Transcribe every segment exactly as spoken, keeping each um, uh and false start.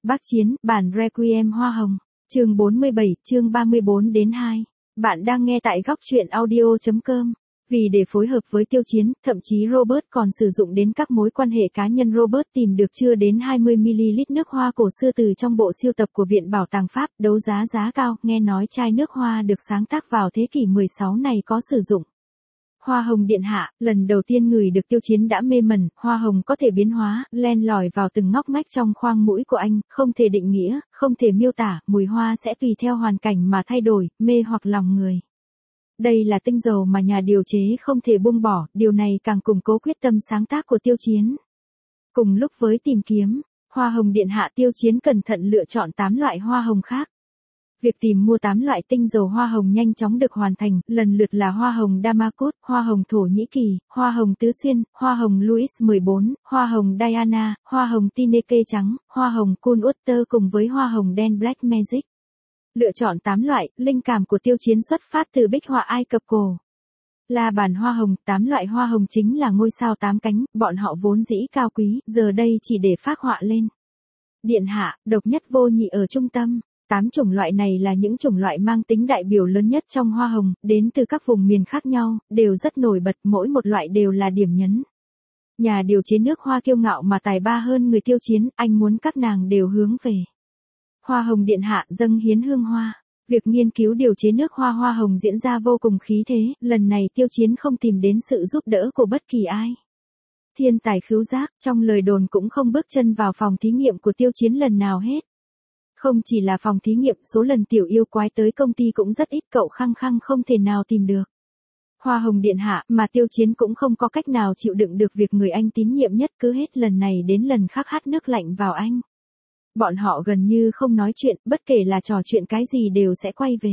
Bác Chiến, bản Requiem Hoa Hồng. Chương bốn mươi bảy, chương ba mươi bốn đến hai. Bạn đang nghe tại góc truyện audio chấm com. Vì để phối hợp với Tiêu Chiến, thậm chí Robert còn sử dụng đến các mối quan hệ cá nhân. Robert tìm được chưa đến hai mươi mi-li-lít nước hoa cổ xưa từ trong bộ sưu tập của Viện Bảo tàng Pháp, đấu giá giá cao. Nghe nói chai nước hoa được sáng tác vào thế kỷ mười sáu này có sử dụng hoa hồng điện hạ. Lần đầu tiên ngửi được Tiêu Chiến đã mê mẩn. Hoa hồng có thể biến hóa, len lỏi vào từng ngóc ngách trong khoang mũi của anh, không thể định nghĩa, không thể miêu tả. Mùi hoa sẽ tùy theo hoàn cảnh mà thay đổi, mê hoặc lòng người. Đây là tinh dầu mà nhà điều chế không thể buông bỏ, điều này càng củng cố quyết tâm sáng tác của Tiêu Chiến. Cùng lúc với tìm kiếm hoa hồng điện hạ, Tiêu Chiến cẩn thận lựa chọn tám loại hoa hồng khác. Việc tìm mua tám loại tinh dầu hoa hồng nhanh chóng được hoàn thành, lần lượt là hoa hồng Damascus, hoa hồng Thổ Nhĩ Kỳ, hoa hồng Tứ Xuyên, hoa hồng Louis mười bốn, hoa hồng Diana, hoa hồng Tineke trắng, hoa hồng Cool Water cùng với hoa hồng đen Black Magic. Lựa chọn tám loại, linh cảm của Tiêu Chiến xuất phát từ bích họa Ai Cập cổ. La bàn hoa hồng, tám loại hoa hồng chính là ngôi sao tám cánh, bọn họ vốn dĩ cao quý, giờ đây chỉ để phác họa lên. Điện hạ, độc nhất vô nhị ở trung tâm. Tám chủng loại này là những chủng loại mang tính đại biểu lớn nhất trong hoa hồng, đến từ các vùng miền khác nhau, đều rất nổi bật, mỗi một loại đều là điểm nhấn. Nhà điều chế nước hoa kiêu ngạo mà tài ba hơn người Tiêu Chiến, anh muốn các nàng đều hướng về hoa hồng điện hạ, dâng hiến hương hoa. Việc nghiên cứu điều chế nước hoa hoa hồng diễn ra vô cùng khí thế, lần này Tiêu Chiến không tìm đến sự giúp đỡ của bất kỳ ai. Thiên tài khứu giác, trong lời đồn cũng không bước chân vào phòng thí nghiệm của Tiêu Chiến lần nào hết. Không chỉ là phòng thí nghiệm, số lần tiểu yêu quái tới công ty cũng rất ít, cậu khăng khăng không thể nào tìm được hoa hồng điện hạ, mà Tiêu Chiến cũng không có cách nào chịu đựng được việc người anh tín nhiệm nhất cứ hết lần này đến lần khác hắt nước lạnh vào anh. Bọn họ gần như không nói chuyện, bất kể là trò chuyện cái gì đều sẽ quay về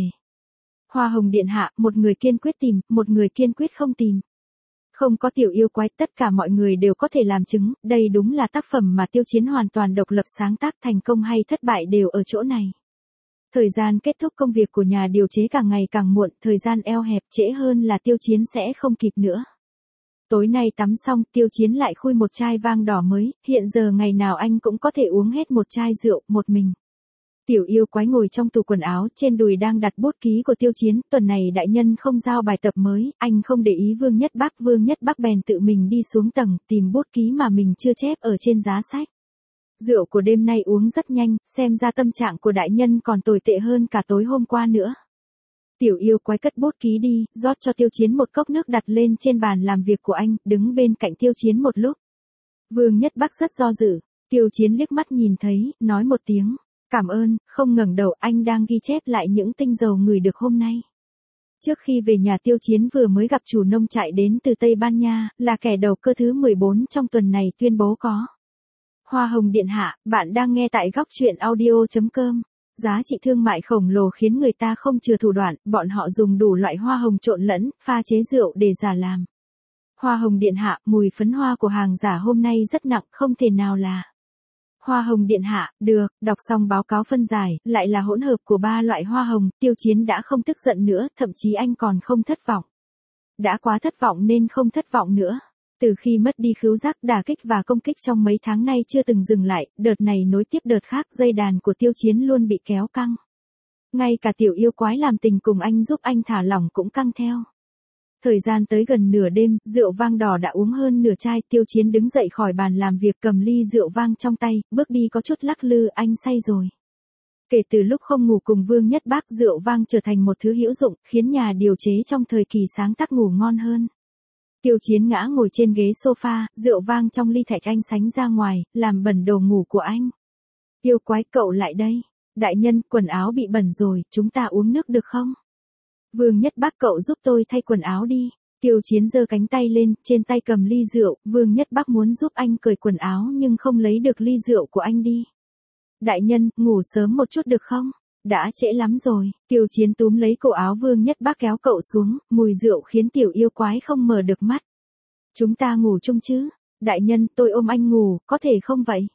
hoa hồng điện hạ, một người kiên quyết tìm, một người kiên quyết không tìm. Không có tiểu yêu quái, tất cả mọi người đều có thể làm chứng, đây đúng là tác phẩm mà Tiêu Chiến hoàn toàn độc lập sáng tác, thành công hay thất bại đều ở chỗ này. Thời gian kết thúc công việc của nhà điều chế càng ngày càng muộn, thời gian eo hẹp, trễ hơn là Tiêu Chiến sẽ không kịp nữa. Tối nay tắm xong, Tiêu Chiến lại khui một chai vang đỏ mới, hiện giờ ngày nào anh cũng có thể uống hết một chai rượu, một mình. Tiểu yêu quái ngồi trong tủ quần áo, trên đùi đang đặt bút ký của Tiêu Chiến, tuần này đại nhân không giao bài tập mới, anh không để ý Vương Nhất Bắc, Vương Nhất Bắc bèn tự mình đi xuống tầng, tìm bút ký mà mình chưa chép ở trên giá sách. Rượu của đêm nay uống rất nhanh, xem ra tâm trạng của đại nhân còn tồi tệ hơn cả tối hôm qua nữa. Tiểu yêu quái cất bút ký đi, rót cho Tiêu Chiến một cốc nước đặt lên trên bàn làm việc của anh, đứng bên cạnh Tiêu Chiến một lúc. Vương Nhất Bắc rất do dự, Tiêu Chiến liếc mắt nhìn thấy, nói một tiếng cảm ơn, không ngẩng đầu, anh đang ghi chép lại những tinh dầu ngửi được hôm nay. Trước khi về nhà, Tiêu Chiến vừa mới gặp chủ nông trại đến từ Tây Ban Nha, là kẻ đầu cơ thứ mười bốn trong tuần này, tuyên bố có hoa hồng điện hạ. Bạn đang nghe tại góc truyện audio chấm com. Giá trị thương mại khổng lồ khiến người ta không chừa thủ đoạn, bọn họ dùng đủ loại hoa hồng trộn lẫn, pha chế rượu để giả làm hoa hồng điện hạ. Mùi phấn hoa của hàng giả hôm nay rất nặng, không thể nào là hoa hồng điện hạ. Được, đọc xong báo cáo phân giải, lại là hỗn hợp của ba loại hoa hồng, Tiêu Chiến đã không tức giận nữa, thậm chí anh còn không thất vọng. Đã quá thất vọng nên không thất vọng nữa. Từ khi mất đi khứu giác, đả kích và công kích trong mấy tháng nay chưa từng dừng lại, đợt này nối tiếp đợt khác, dây đàn của Tiêu Chiến luôn bị kéo căng. Ngay cả tiểu yêu quái làm tình cùng anh giúp anh thả lỏng cũng căng theo. Thời gian tới gần nửa đêm, rượu vang đỏ đã uống hơn nửa chai, Tiêu Chiến đứng dậy khỏi bàn làm việc, cầm ly rượu vang trong tay, bước đi có chút lắc lư, anh say rồi. Kể từ lúc không ngủ cùng Vương Nhất Bắc, rượu vang trở thành một thứ hữu dụng, khiến nhà điều chế trong thời kỳ sáng tác ngủ ngon hơn. Tiêu Chiến ngã ngồi trên ghế sofa, rượu vang trong ly thạch anh sánh ra ngoài, làm bẩn đồ ngủ của anh. Yêu quái, cậu lại đây. Đại nhân, quần áo bị bẩn rồi, chúng ta uống nước được không? Vương Nhất Bắc, cậu giúp tôi thay quần áo đi. Tiêu Chiến giơ cánh tay lên, trên tay cầm ly rượu, Vương Nhất Bắc muốn giúp anh cởi quần áo nhưng không lấy được ly rượu của anh đi. Đại nhân, ngủ sớm một chút được không? Đã trễ lắm rồi. Tiêu Chiến túm lấy cổ áo Vương Nhất Bắc kéo cậu xuống, mùi rượu khiến tiểu yêu quái không mở được mắt. Chúng ta ngủ chung chứ? Đại nhân, tôi ôm anh ngủ, có thể không vậy?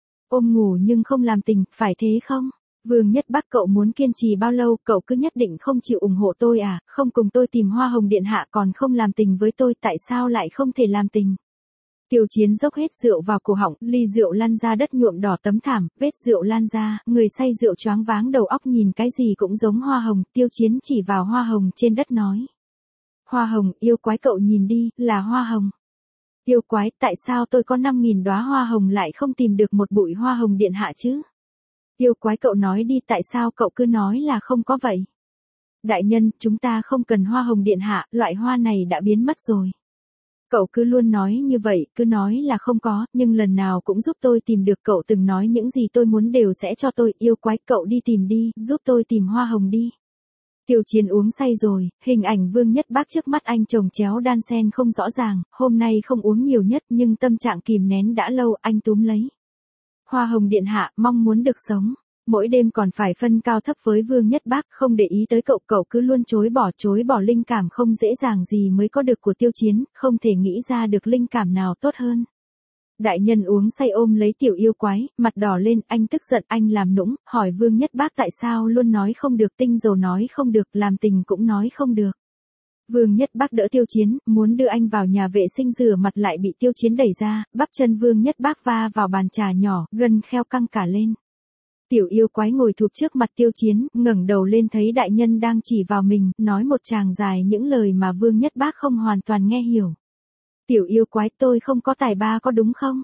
Ôm ngủ nhưng không làm tình, phải thế không? Vương Nhất Bắc, cậu muốn kiên trì bao lâu, cậu cứ nhất định không chịu ủng hộ tôi à, không cùng tôi tìm hoa hồng điện hạ còn không làm tình với tôi, tại sao lại không thể làm tình? Tiêu Chiến dốc hết rượu vào cổ họng, ly rượu lăn ra đất nhuộm đỏ tấm thảm, vết rượu lan ra, người say rượu choáng váng đầu óc nhìn cái gì cũng giống hoa hồng, Tiêu Chiến chỉ vào hoa hồng trên đất nói. Hoa hồng, yêu quái cậu nhìn đi, là hoa hồng. Yêu quái, tại sao tôi có năm nghìn đóa hoa hồng lại không tìm được một bụi hoa hồng điện hạ chứ? Yêu quái cậu nói đi, tại sao cậu cứ nói là không có vậy? Đại nhân, chúng ta không cần hoa hồng điện hạ, loại hoa này đã biến mất rồi. Cậu cứ luôn nói như vậy, cứ nói là không có, nhưng lần nào cũng giúp tôi tìm được, cậu từng nói những gì tôi muốn đều sẽ cho tôi, yêu quái cậu đi tìm đi, giúp tôi tìm hoa hồng đi. Tiêu Chiến uống say rồi, hình ảnh Vương Nhất Bác trước mắt anh chồng chéo đan sen không rõ ràng, hôm nay không uống nhiều nhất nhưng tâm trạng kìm nén đã lâu, anh túm lấy. Hoa hồng điện hạ, mong muốn được sống. Mỗi đêm còn phải phân cao thấp với Vương Nhất Bác, không để ý tới cậu, cậu cứ luôn chối bỏ chối bỏ linh cảm không dễ dàng gì mới có được của Tiêu Chiến, không thể nghĩ ra được linh cảm nào tốt hơn. Đại nhân uống say ôm lấy tiểu yêu quái, mặt đỏ lên, anh tức giận, anh làm nũng, hỏi Vương Nhất Bác tại sao luôn nói không được, tinh dầu nói không được, làm tình cũng nói không được. Vương Nhất Bác đỡ Tiêu Chiến, muốn đưa anh vào nhà vệ sinh rửa mặt lại bị Tiêu Chiến đẩy ra, bắp chân Vương Nhất Bác va vào bàn trà nhỏ, gân kheo căng cả lên. Tiểu yêu quái ngồi thụp trước mặt Tiêu Chiến, ngẩng đầu lên thấy đại nhân đang chỉ vào mình, nói một tràng dài những lời mà Vương Nhất Bác không hoàn toàn nghe hiểu. Tiểu yêu quái, tôi không có tài ba có đúng không?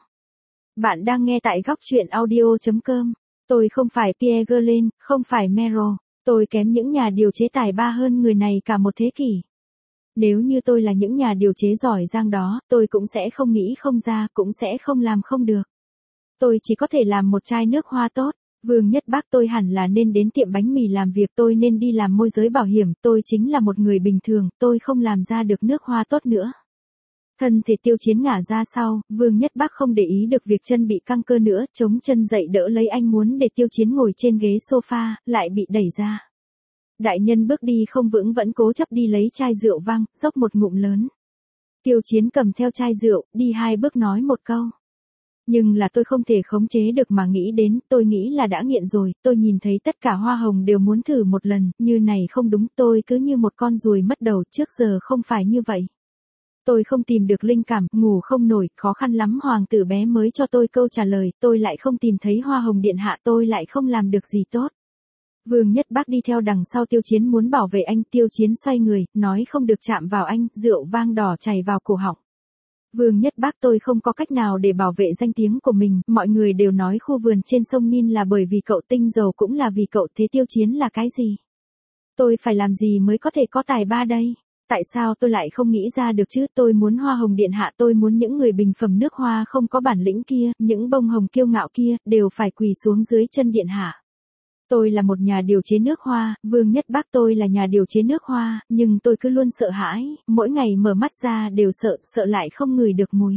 Bạn đang nghe tại góc truyện audio chấm com. Tôi không phải Pierre Gerlain, không phải Mero, tôi kém những nhà điều chế tài ba hơn người này cả một thế kỷ. Nếu như tôi là những nhà điều chế giỏi giang đó, tôi cũng sẽ không nghĩ không ra, cũng sẽ không làm không được. Tôi chỉ có thể làm một chai nước hoa tốt. Vương Nhất Bác, tôi hẳn là nên đến tiệm bánh mì làm việc, tôi nên đi làm môi giới bảo hiểm, tôi chính là một người bình thường, tôi không làm ra được nước hoa tốt nữa. Thân thể Tiêu Chiến ngả ra sau, Vương Nhất Bác không để ý được việc chân bị căng cơ nữa, chống chân dậy đỡ lấy anh muốn để Tiêu Chiến ngồi trên ghế sofa, lại bị đẩy ra. Đại nhân bước đi không vững vẫn cố chấp đi lấy chai rượu vang, dốc một ngụm lớn. Tiêu Chiến cầm theo chai rượu, đi hai bước nói một câu. Nhưng là tôi không thể khống chế được mà nghĩ đến, tôi nghĩ là đã nghiện rồi, tôi nhìn thấy tất cả hoa hồng đều muốn thử một lần, như này không đúng, tôi cứ như một con ruồi mất đầu, trước giờ không phải như vậy. Tôi không tìm được linh cảm, ngủ không nổi, khó khăn lắm hoàng tử bé mới cho tôi câu trả lời, tôi lại không tìm thấy hoa hồng điện hạ, tôi lại không làm được gì tốt. Vương Nhất Bác đi theo đằng sau Tiêu Chiến muốn bảo vệ anh, Tiêu Chiến xoay người, nói không được chạm vào anh, rượu vang đỏ chảy vào cổ họng. Vương Nhất Bác, tôi không có cách nào để bảo vệ danh tiếng của mình, mọi người đều nói khu vườn trên sông Nin là bởi vì cậu, tinh dầu cũng là vì cậu, thế Tiêu Chiến là cái gì? Tôi phải làm gì mới có thể có tài ba đây? Tại sao tôi lại không nghĩ ra được chứ, tôi muốn hoa hồng điện hạ, tôi muốn những người bình phẩm nước hoa không có bản lĩnh kia, những bông hồng kiêu ngạo kia, đều phải quỳ xuống dưới chân điện hạ. Tôi là một nhà điều chế nước hoa, Vương Nhất Bác, tôi là nhà điều chế nước hoa, nhưng tôi cứ luôn sợ hãi, mỗi ngày mở mắt ra đều sợ, sợ lại không ngửi được mùi.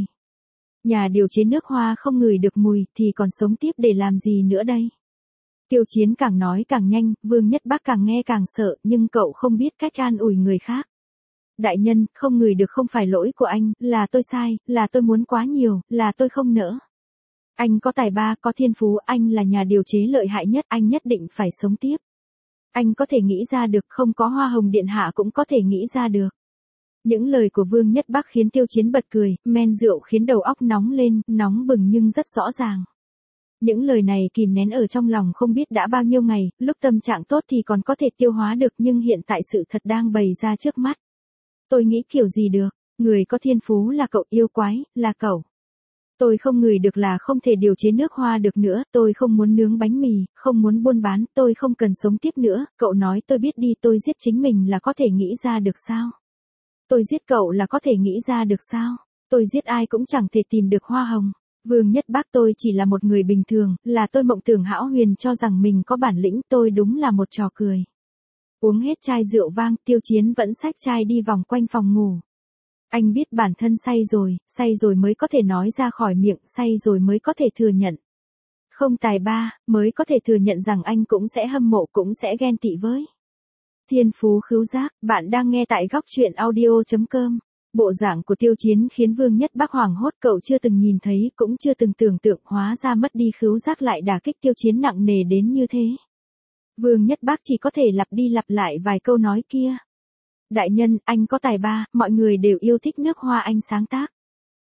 Nhà điều chế nước hoa không ngửi được mùi, thì còn sống tiếp để làm gì nữa đây? Tiêu Chiến càng nói càng nhanh, Vương Nhất Bác càng nghe càng sợ, nhưng cậu không biết cách an ủi người khác. Đại nhân, không ngửi được không phải lỗi của anh, là tôi sai, là tôi muốn quá nhiều, là tôi không nỡ. Anh có tài ba, có thiên phú, anh là nhà điều chế lợi hại nhất, anh nhất định phải sống tiếp. Anh có thể nghĩ ra được, không có hoa hồng điện hạ cũng có thể nghĩ ra được. Những lời của Vương Nhất Bác khiến Tiêu Chiến bật cười, men rượu khiến đầu óc nóng lên, nóng bừng nhưng rất rõ ràng. Những lời này kìm nén ở trong lòng không biết đã bao nhiêu ngày, lúc tâm trạng tốt thì còn có thể tiêu hóa được nhưng hiện tại sự thật đang bày ra trước mắt. Tôi nghĩ kiểu gì được, người có thiên phú là cậu, yêu quái, là cậu. Tôi không ngửi được là không thể điều chế nước hoa được nữa, tôi không muốn nướng bánh mì, không muốn buôn bán, tôi không cần sống tiếp nữa, cậu nói tôi biết đi, tôi giết chính mình là có thể nghĩ ra được sao? Tôi giết cậu là có thể nghĩ ra được sao? Tôi giết ai cũng chẳng thể tìm được hoa hồng. Vương Nhất Bác, tôi chỉ là một người bình thường, là tôi mộng tưởng hão huyền cho rằng mình có bản lĩnh, tôi đúng là một trò cười. Uống hết chai rượu vang, Tiêu Chiến vẫn xách chai đi vòng quanh phòng ngủ. Anh biết bản thân say rồi, say rồi mới có thể nói ra khỏi miệng, say rồi mới có thể thừa nhận. Không tài ba, mới có thể thừa nhận rằng anh cũng sẽ hâm mộ, cũng sẽ ghen tị với. Thiên phú khứu giác, bạn đang nghe tại góc truyện audio chấm com. Bộ dạng của Tiêu Chiến khiến Vương Nhất Bác hoảng hốt, cậu chưa từng nhìn thấy, cũng chưa từng tưởng tượng, hóa ra mất đi khứu giác lại đả kích Tiêu Chiến nặng nề đến như thế. Vương Nhất Bác chỉ có thể lặp đi lặp lại vài câu nói kia. Đại nhân, anh có tài ba, mọi người đều yêu thích nước hoa anh sáng tác.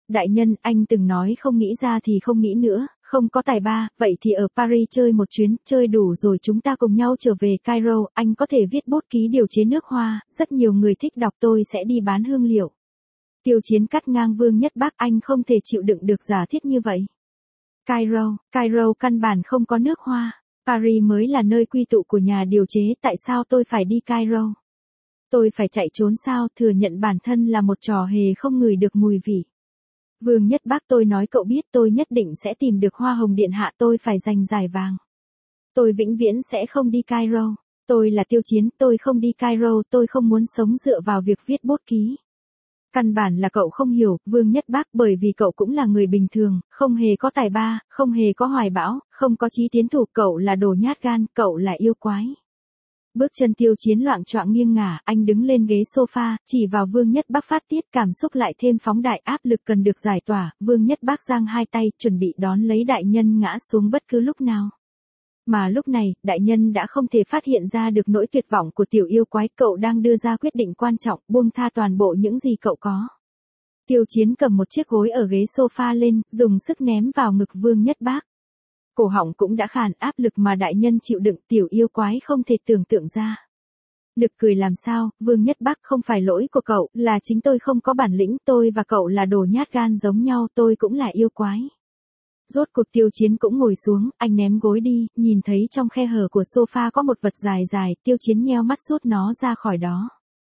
Đại nhân, anh từng nói không nghĩ ra thì không nghĩ nữa, không có tài ba, vậy thì ở Paris chơi một chuyến, chơi đủ rồi chúng ta cùng nhau trở về Cairo, anh có thể viết bút ký điều chế nước hoa, rất nhiều người thích đọc, tôi sẽ đi bán hương liệu. Tiêu Chiến cắt ngang Vương Nhất Bác, anh không thể chịu đựng được giả thiết như vậy. Cairo, Cairo căn bản không có nước hoa, Paris mới là nơi quy tụ của nhà điều chế, tại sao tôi phải đi Cairo? Tôi phải chạy trốn sao, thừa nhận bản thân là một trò hề không ngửi được mùi vị. Vương Nhất Bác, tôi nói cậu biết, tôi nhất định sẽ tìm được Hoa Hồng Điện Hạ, tôi phải giành giải vàng. Tôi vĩnh viễn sẽ không đi Cairo. Tôi là Tiêu Chiến, tôi không đi Cairo, tôi không muốn sống dựa vào việc viết bút ký. Căn bản là cậu không hiểu, Vương Nhất Bác, bởi vì cậu cũng là người bình thường, không hề có tài ba, không hề có hoài bão, không có chí tiến thủ, cậu là đồ nhát gan, cậu là yêu quái. Bước chân Tiêu Chiến loạng choạng nghiêng ngả, anh đứng lên ghế sofa, chỉ vào Vương Nhất Bác phát tiết, cảm xúc lại thêm phóng đại, áp lực cần được giải tỏa, Vương Nhất Bác giang hai tay, chuẩn bị đón lấy đại nhân ngã xuống bất cứ lúc nào. Mà lúc này, đại nhân đã không thể phát hiện ra được nỗi tuyệt vọng của tiểu yêu quái, cậu đang đưa ra quyết định quan trọng, buông tha toàn bộ những gì cậu có. Tiêu Chiến cầm một chiếc gối ở ghế sofa lên, dùng sức ném vào ngực Vương Nhất Bác. Cổ họng cũng đã khàn, áp lực mà đại nhân chịu đựng, tiểu yêu quái không thể tưởng tượng ra. Nực cười làm sao, Vương Nhất Bác, không phải lỗi của cậu, là chính tôi không có bản lĩnh, tôi và cậu là đồ nhát gan giống nhau, tôi cũng là yêu quái. Rốt cuộc Tiêu Chiến cũng ngồi xuống, anh ném gối đi, nhìn thấy trong khe hở của sofa có một vật dài dài, Tiêu Chiến nheo mắt rút nó ra khỏi đó.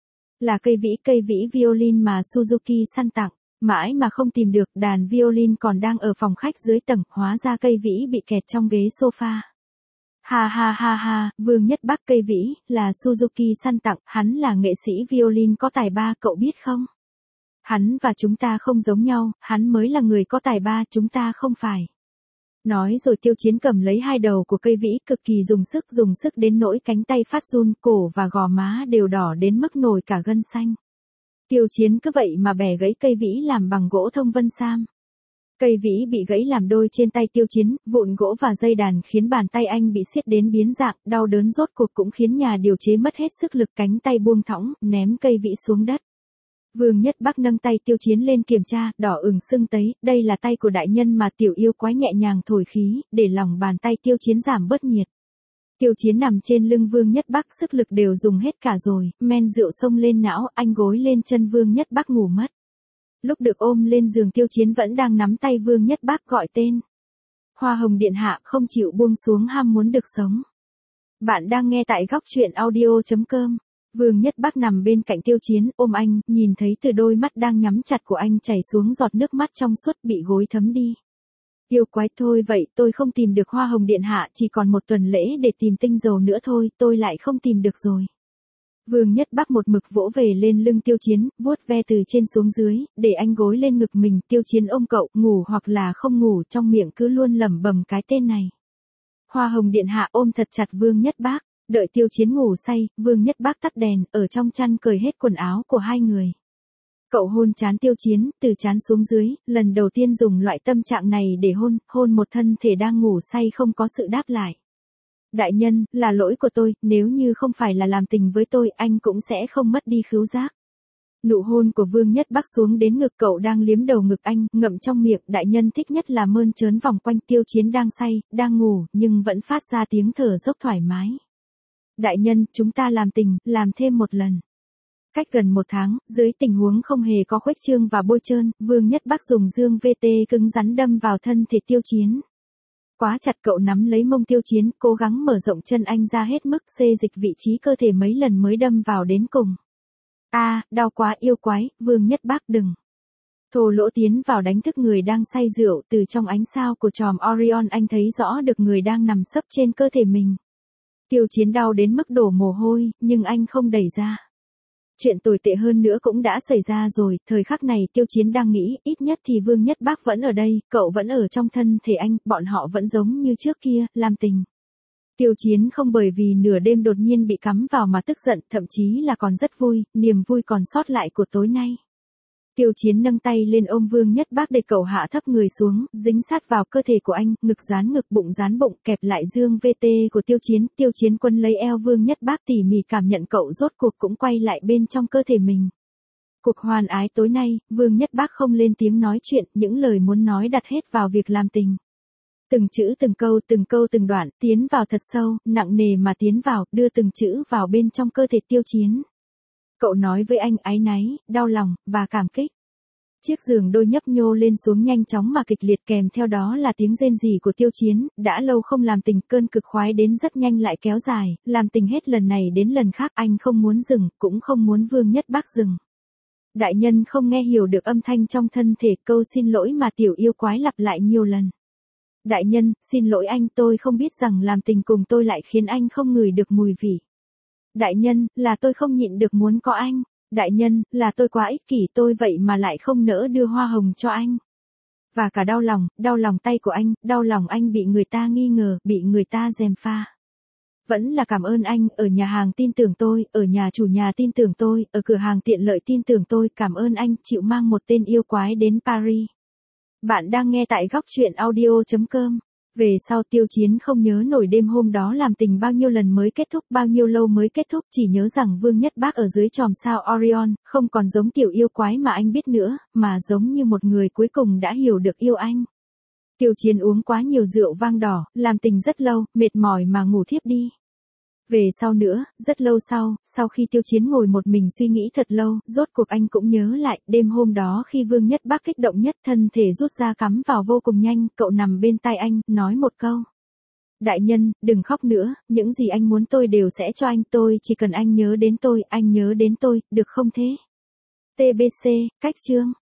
Là cây vĩ, cây vĩ violin mà Suzuki săn tặng. Mãi mà không tìm được, đàn violin còn đang ở phòng khách dưới tầng, hóa ra cây vĩ bị kẹt trong ghế sofa. Ha ha ha ha, Vương Nhất Bác, cây vĩ, là Suzuki săn tặng, hắn là nghệ sĩ violin có tài ba, cậu biết không? Hắn và chúng ta không giống nhau, hắn mới là người có tài ba, chúng ta không phải. Nói rồi Tiêu Chiến cầm lấy hai đầu của cây vĩ, cực kỳ dùng sức, dùng sức đến nỗi cánh tay phát run, cổ và gò má đều đỏ đến mức nổi cả gân xanh. Tiêu Chiến cứ vậy mà bẻ gãy cây vĩ làm bằng gỗ thông vân sam. Cây vĩ bị gãy làm đôi trên tay Tiêu Chiến, vụn gỗ và dây đàn khiến bàn tay anh bị siết đến biến dạng, đau đớn rốt cuộc cũng khiến nhà điều chế mất hết sức lực, cánh tay buông thõng, ném cây vĩ xuống đất. Vương Nhất Bác nâng tay Tiêu Chiến lên kiểm tra, đỏ ửng sưng tấy, đây là tay của đại nhân mà, tiểu yêu quái nhẹ nhàng thổi khí, để lòng bàn tay Tiêu Chiến giảm bớt nhiệt. Tiêu Chiến nằm trên lưng Vương Nhất Bác, sức lực đều dùng hết cả rồi, men rượu xông lên não, anh gối lên chân Vương Nhất Bác ngủ mất. Lúc được ôm lên giường Tiêu Chiến vẫn đang nắm tay Vương Nhất Bác gọi tên. Hoa Hồng Điện Hạ, không chịu buông xuống ham muốn được sống. Bạn đang nghe tại góc truyện audio chấm com. Vương Nhất Bác nằm bên cạnh Tiêu Chiến, ôm anh, nhìn thấy từ đôi mắt đang nhắm chặt của anh chảy xuống giọt nước mắt trong suốt, bị gối thấm đi. Yêu quái, thôi vậy, tôi không tìm được Hoa Hồng Điện Hạ, chỉ còn một tuần lễ để tìm tinh dầu nữa thôi, tôi lại không tìm được rồi. Vương Nhất Bác một mực vỗ về lên lưng Tiêu Chiến, vuốt ve từ trên xuống dưới, để anh gối lên ngực mình, Tiêu Chiến ôm cậu, ngủ hoặc là không ngủ, trong miệng cứ luôn lẩm bẩm cái tên này. Hoa Hồng Điện Hạ ôm thật chặt Vương Nhất Bác, đợi Tiêu Chiến ngủ say, Vương Nhất Bác tắt đèn, ở trong chăn cởi hết quần áo của hai người. Cậu hôn trán Tiêu Chiến, từ trán xuống dưới, lần đầu tiên dùng loại tâm trạng này để hôn, hôn một thân thể đang ngủ say không có sự đáp lại. Đại nhân, là lỗi của tôi, nếu như không phải là làm tình với tôi, anh cũng sẽ không mất đi khứu giác. Nụ hôn của Vương Nhất Bác xuống đến ngực cậu đang liếm đầu ngực anh, ngậm trong miệng, đại nhân thích nhất là mơn trớn vòng quanh. Tiêu Chiến đang say, đang ngủ, nhưng vẫn phát ra tiếng thở dốc thoải mái. Đại nhân, chúng ta làm tình, làm thêm một lần. Cách gần một tháng, dưới tình huống không hề có khuếch trương và bôi trơn, Vương Nhất Bác dùng dương vê tê cứng rắn đâm vào thân thể Tiêu Chiến. Quá chặt, cậu nắm lấy mông Tiêu Chiến, cố gắng mở rộng chân anh ra hết mức, xê dịch vị trí cơ thể mấy lần mới đâm vào đến cùng. A, à, đau quá, yêu quái, Vương Nhất Bác đừng. Thô lỗ tiến vào đánh thức người đang say rượu, từ trong ánh sao của chòm Orion anh thấy rõ được người đang nằm sấp trên cơ thể mình. Tiêu Chiến đau đến mức đổ mồ hôi, nhưng anh không đẩy ra. Chuyện tồi tệ hơn nữa cũng đã xảy ra rồi, thời khắc này Tiêu Chiến đang nghĩ, ít nhất thì Vương Nhất Bác vẫn ở đây, cậu vẫn ở trong thân thể anh, bọn họ vẫn giống như trước kia, làm tình. Tiêu Chiến không bởi vì nửa đêm đột nhiên bị cắm vào mà tức giận, thậm chí là còn rất vui, niềm vui còn sót lại của tối nay. Tiêu Chiến nâng tay lên ôm Vương Nhất Bác để cậu hạ thấp người xuống, dính sát vào cơ thể của anh, ngực dán ngực, bụng dán bụng, kẹp lại dương vê tê của Tiêu Chiến. Tiêu Chiến quấn lấy eo Vương Nhất Bác tỉ mỉ cảm nhận cậu rốt cuộc cũng quay lại bên trong cơ thể mình. Cuộc hoan ái tối nay, Vương Nhất Bác không lên tiếng nói chuyện, những lời muốn nói đặt hết vào việc làm tình. Từng chữ từng câu, từng câu từng đoạn, tiến vào thật sâu, nặng nề mà tiến vào, đưa từng chữ vào bên trong cơ thể Tiêu Chiến. Cậu nói với anh áy náy, đau lòng, và cảm kích. Chiếc giường đôi nhấp nhô lên xuống nhanh chóng mà kịch liệt, kèm theo đó là tiếng rên rỉ của Tiêu Chiến, đã lâu không làm tình, cơn cực khoái đến rất nhanh lại kéo dài, làm tình hết lần này đến lần khác, anh không muốn dừng, cũng không muốn Vương Nhất Bác dừng. Đại nhân không nghe hiểu được âm thanh trong thân thể, câu xin lỗi mà tiểu yêu quái lặp lại nhiều lần. Đại nhân, xin lỗi anh, tôi không biết rằng làm tình cùng tôi lại khiến anh không ngửi được mùi vị. Đại nhân, là tôi không nhịn được muốn có anh. Đại nhân, là tôi quá ích kỷ, tôi vậy mà lại không nỡ đưa hoa hồng cho anh. Và cả đau lòng, đau lòng tay của anh, đau lòng anh bị người ta nghi ngờ, bị người ta gièm pha. Vẫn là cảm ơn anh, ở nhà hàng tin tưởng tôi, ở nhà chủ nhà tin tưởng tôi, ở cửa hàng tiện lợi tin tưởng tôi, cảm ơn anh chịu mang một tên yêu quái đến Paris. Bạn đang nghe tại góc truyện audio chấm com. Về sau Tiêu Chiến không nhớ nổi đêm hôm đó làm tình bao nhiêu lần mới kết thúc, bao nhiêu lâu mới kết thúc, chỉ nhớ rằng Vương Nhất Bác ở dưới chòm sao Orion, không còn giống tiểu yêu quái mà anh biết nữa, mà giống như một người cuối cùng đã hiểu được yêu anh. Tiêu Chiến uống quá nhiều rượu vang đỏ, làm tình rất lâu, mệt mỏi mà ngủ thiếp đi. Về sau nữa, rất lâu sau, sau khi Tiêu Chiến ngồi một mình suy nghĩ thật lâu, rốt cuộc anh cũng nhớ lại, đêm hôm đó khi Vương Nhất Bác kích động nhất, thân thể rút ra cắm vào vô cùng nhanh, cậu nằm bên tai anh, nói một câu. Đại nhân, đừng khóc nữa, những gì anh muốn tôi đều sẽ cho anh, tôi chỉ cần anh nhớ đến tôi, anh nhớ đến tôi, được không thế? tê bê xê, cách chương.